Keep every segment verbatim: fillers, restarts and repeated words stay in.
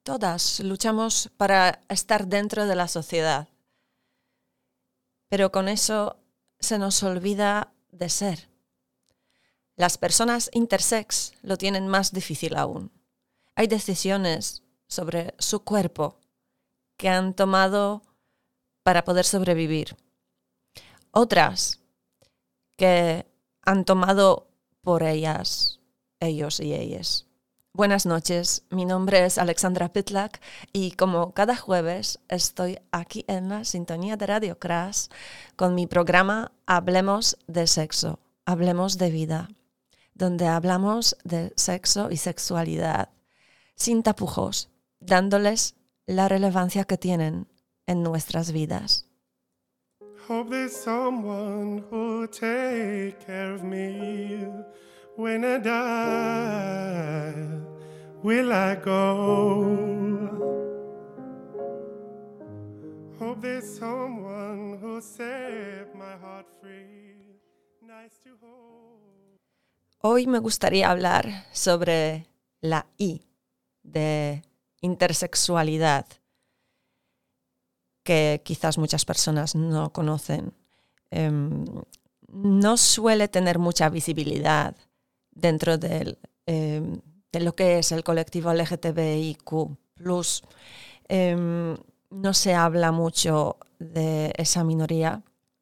todas luchamos para estar dentro de la sociedad. Pero con eso se nos olvida de ser. Las personas intersex lo tienen más difícil aún. Hay decisiones sobre su cuerpo que han tomado para poder sobrevivir. Otras que han tomado por ellas, ellos y ellas. Buenas noches, mi nombre es Alexandra Pitlak y como cada jueves estoy aquí en la sintonía de Radio Crash con mi programa Hablemos de Sexo, Hablemos de Vida, donde hablamos de sexo y sexualidad, sin tapujos, dándoles la relevancia que tienen en nuestras vidas. Hope there's someone who'll take care of me when I die. Will I go? Hope there's someone who'll set my heart free. Nice to hold. Hoy me gustaría hablar sobre la I de intersexualidad, que quizás muchas personas no conocen. Eh, no suele tener mucha visibilidad dentro del, eh, de lo que es el colectivo L G T B I Q plus. Eh, no se habla mucho de esa minoría.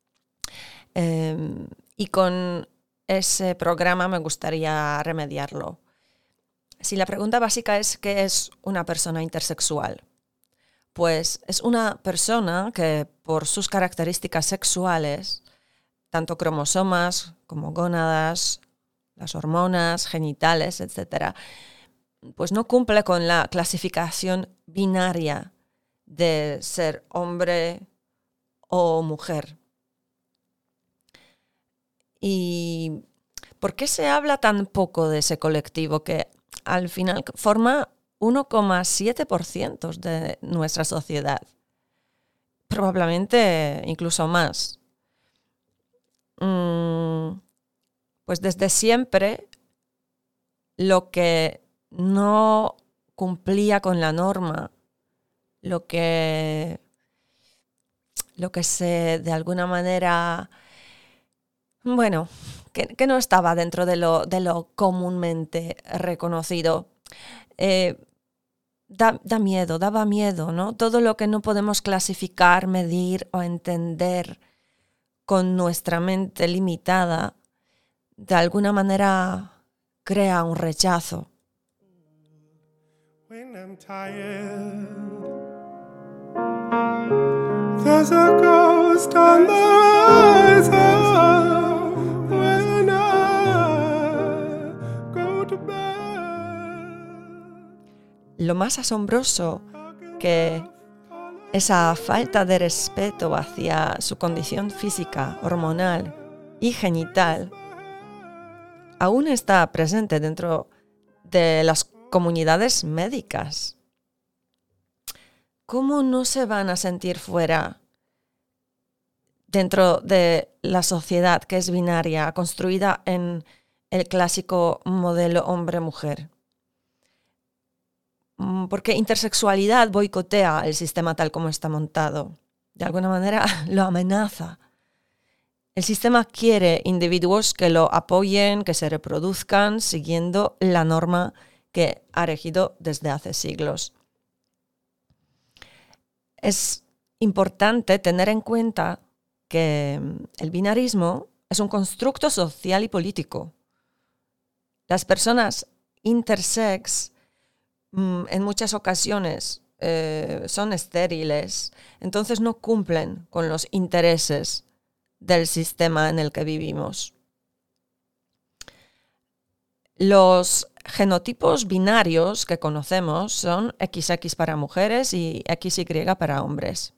Eh, y con ese programa me gustaría remediarlo. Si la pregunta básica es ¿qué es una persona intersexual? Pues es una persona que por sus características sexuales, tanto cromosomas como gónadas, las hormonas, genitales, etcétera, pues no cumple con la clasificación binaria de ser hombre o mujer. ¿Y por qué se habla tan poco de ese colectivo que al final forma uno coma siete por ciento de nuestra sociedad? Probablemente incluso más. Mm, pues desde siempre lo que no cumplía con la norma, lo que, lo que se de alguna manera, bueno, que, que no estaba dentro de lo, de lo comúnmente reconocido, eh, Da, da miedo, daba miedo, ¿no? Todo lo que no podemos clasificar, medir o entender con nuestra mente limitada, de alguna manera crea un rechazo. When I'm tired, there's a ghost on the horizon when I go to bed. Lo más asombroso que esa falta de respeto hacia su condición física, hormonal y genital aún está presente dentro de las comunidades médicas. ¿Cómo no se van a sentir fuera dentro de la sociedad que es binaria, construida en el clásico modelo hombre-mujer? Porque intersexualidad boicotea el sistema tal como está montado. De alguna manera lo amenaza. El sistema quiere individuos que lo apoyen, que se reproduzcan siguiendo la norma que ha regido desde hace siglos. Es importante tener en cuenta que el binarismo es un constructo social y político. Las personas intersex en muchas ocasiones eh, son estériles, entonces no cumplen con los intereses del sistema en el que vivimos. Los genotipos binarios que conocemos son equis equis para mujeres y equis y para hombres.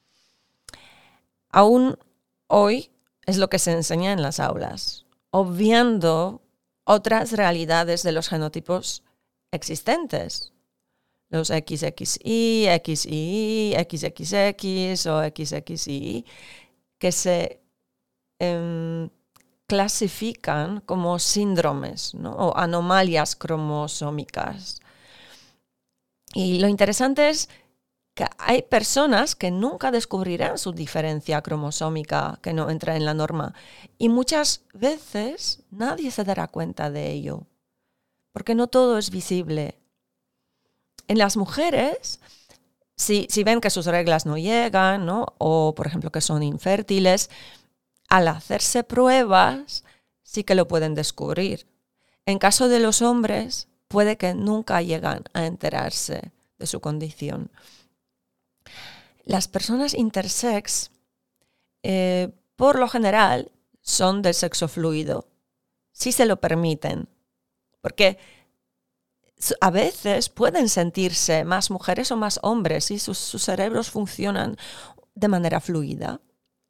Aún hoy es lo que se enseña en las aulas, obviando otras realidades de los genotipos existentes. Los equis equis y, equis y, equis equis equis o equis equis y, que se eh, clasifican como síndromes, ¿no? O anomalias cromosómicas. Y lo interesante es que hay personas que nunca descubrirán su diferencia cromosómica que no entra en la norma. Y muchas veces nadie se dará cuenta de ello, porque no todo es visible. En las mujeres, si, si ven que sus reglas no llegan, ¿no? O, por ejemplo, que son infértiles, al hacerse pruebas sí que lo pueden descubrir. En caso de los hombres, puede que nunca llegan a enterarse de su condición. Las personas intersex, eh, por lo general, son del sexo fluido, si se lo permiten, porque a veces pueden sentirse más mujeres o más hombres y sus, sus cerebros funcionan de manera fluida.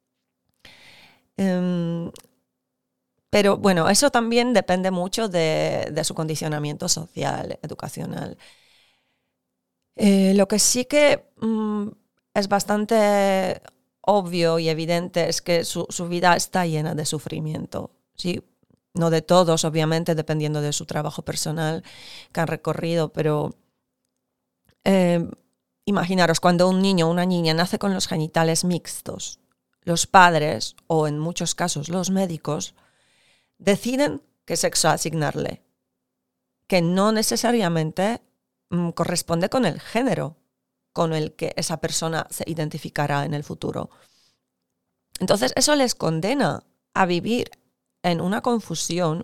Um, pero bueno, eso también depende mucho de, de su condicionamiento social, educacional. Eh, lo que sí que um, es bastante obvio y evidente es que su, su vida está llena de sufrimiento, ¿sí? No de todos, obviamente, dependiendo de su trabajo personal que han recorrido, pero eh, imaginaros, cuando un niño o una niña nace con los genitales mixtos, los padres, o en muchos casos los médicos, deciden qué sexo asignarle, que no necesariamente mm, corresponde con el género con el que esa persona se identificará en el futuro. Entonces, eso les condena a vivir en una confusión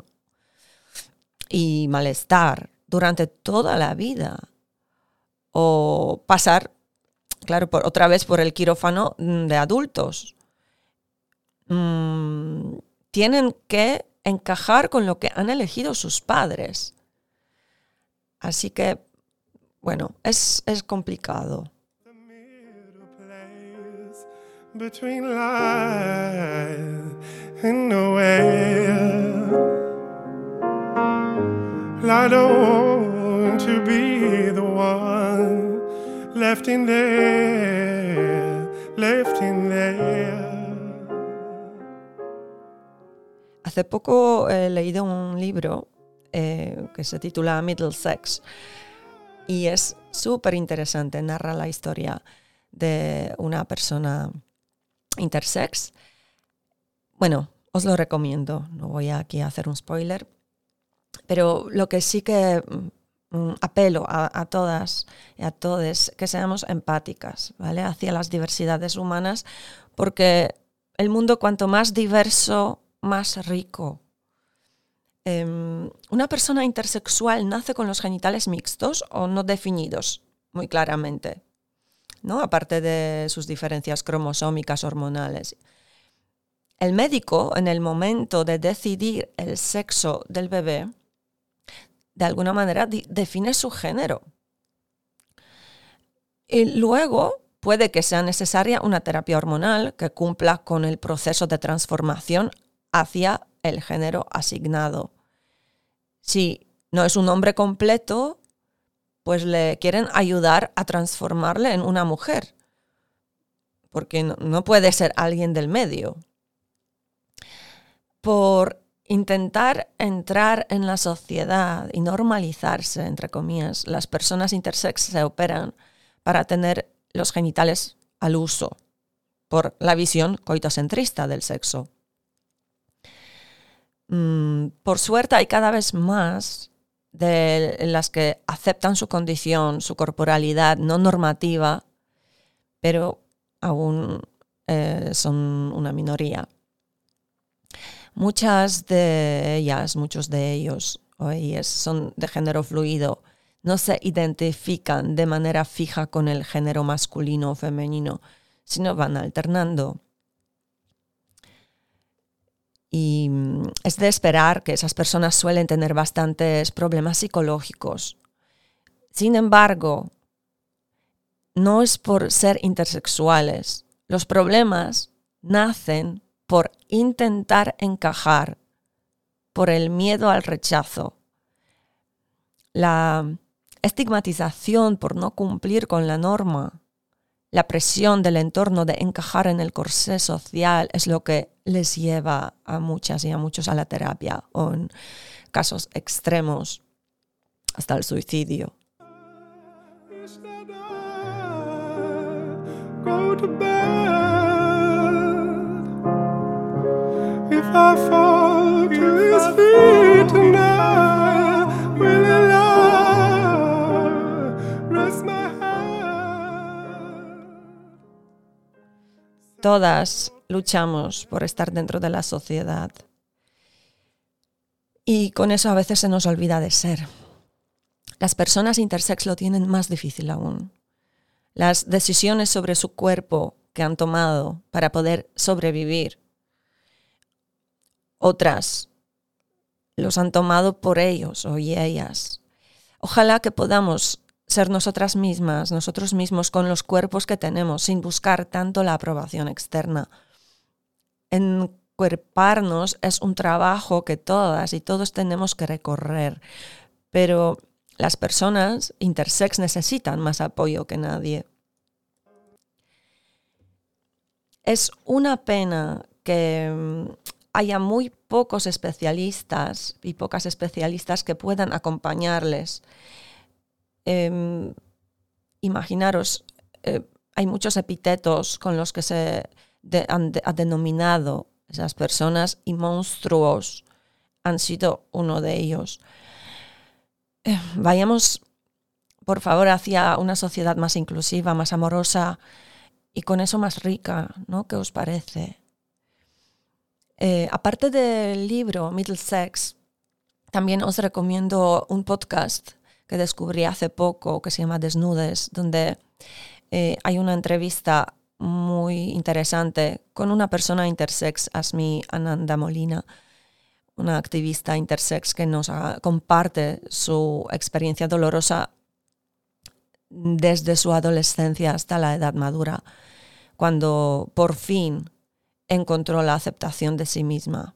y malestar durante toda la vida. O pasar, claro, por, otra vez por el quirófano de adultos. Mm, tienen que encajar con lo que han elegido sus padres. Así que, bueno, es, es complicado. Between life and nowhere, I don't want to be the one left in there, left in there. Hace poco he leído un libro eh, que se titula Middlesex y es súper interesante, narra la historia de una persona intersex. Bueno, os lo recomiendo, no voy aquí a hacer un spoiler, pero lo que sí que mm, apelo a, a todas y a todos que seamos empáticas, ¿vale? Hacia las diversidades humanas, porque el mundo cuanto más diverso, más rico. Eh, una persona intersexual nace con los genitales mixtos o no definidos muy claramente, ¿no? Aparte de sus diferencias cromosómicas, hormonales. El médico, en el momento de decidir el sexo del bebé, de alguna manera di- define su género. Y luego puede que sea necesaria una terapia hormonal que cumpla con el proceso de transformación hacia el género asignado. Si no es un hombre completo, pues le quieren ayudar a transformarle en una mujer, porque no, no puede ser alguien del medio. Por intentar entrar en la sociedad y normalizarse, entre comillas, las personas intersex se operan para tener los genitales al uso, por la visión coitocentrista del sexo. Mm, por suerte hay cada vez más de las que aceptan su condición, su corporalidad no normativa, pero aún eh, son una minoría. Muchas de ellas, muchos de ellos o ellas son de género fluido, no se identifican de manera fija con el género masculino o femenino, sino van alternando. Y es de esperar que esas personas suelen tener bastantes problemas psicológicos. Sin embargo, no es por ser intersexuales. Los problemas nacen por intentar encajar, por el miedo al rechazo. La estigmatización por no cumplir con la norma, la presión del entorno de encajar en el corsé social es lo que les lleva a muchas y a muchos a la terapia, o en casos extremos hasta el suicidio. wish that I go to bed. If I fall to his feet tonight, will he lie, rest my head? Todas luchamos por estar dentro de la sociedad. Y con eso a veces se nos olvida de ser. Las personas intersex lo tienen más difícil aún. Las decisiones sobre su cuerpo que han tomado para poder sobrevivir, otras los han tomado por ellos o ellas. Ojalá que podamos ser nosotras mismas, nosotros mismos con los cuerpos que tenemos, sin buscar tanto la aprobación externa. Encuerparnos es un trabajo que todas y todos tenemos que recorrer, pero las personas intersex necesitan más apoyo que nadie. Es una pena que haya muy pocos especialistas y pocas especialistas que puedan acompañarles. Eh, imaginaros, eh, hay muchos epítetos con los que se de, han de, ha denominado esas personas y monstruos han sido uno de ellos. Eh, vayamos, por favor, hacia una sociedad más inclusiva, más amorosa y con eso más rica, ¿no? ¿Qué os parece? Eh, aparte del libro Middle Sex, también os recomiendo un podcast que descubrí hace poco que se llama Desnudes, donde eh, hay una entrevista muy interesante con una persona intersex, Asmi Ananda Molina, una activista intersex que nos uh, comparte su experiencia dolorosa desde su adolescencia hasta la edad madura, cuando por fin encontró la aceptación de sí misma.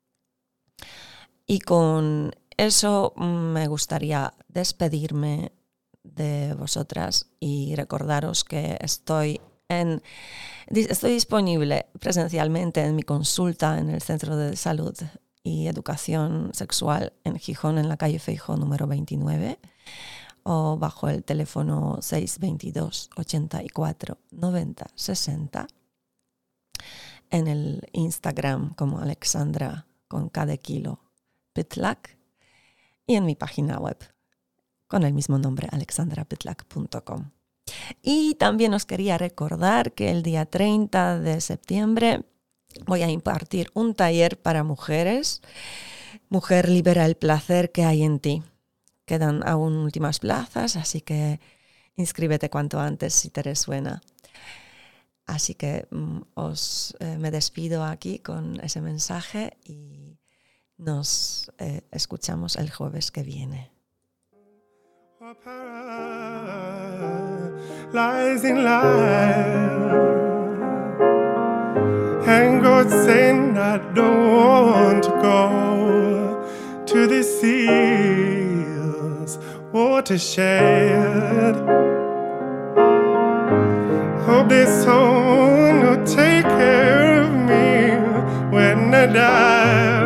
Y con eso me gustaría despedirme de vosotras y recordaros que estoy en, estoy disponible presencialmente en mi consulta en el Centro de Salud y Educación Sexual en Gijón, en la calle Feijóo número veintinueve, o bajo el teléfono seis veintidós, ochenta y cuatro, noventa, sesenta, en el Instagram como Alexandra con cada kilo Pytlak y en mi página web con el mismo nombre, alexandra pytlak punto com. Y también os quería recordar que el día treinta de septiembre voy a impartir un taller para mujeres. Mujer, libera el placer que hay en ti. Quedan aún últimas plazas, así que inscríbete cuanto antes si te resuena. Así que mm, os eh, me despido aquí con ese mensaje y nos eh, escuchamos el jueves que viene. Lies in life, and God saying I don't want to go to the seas, watershed. Hope this song will take care of me when I die.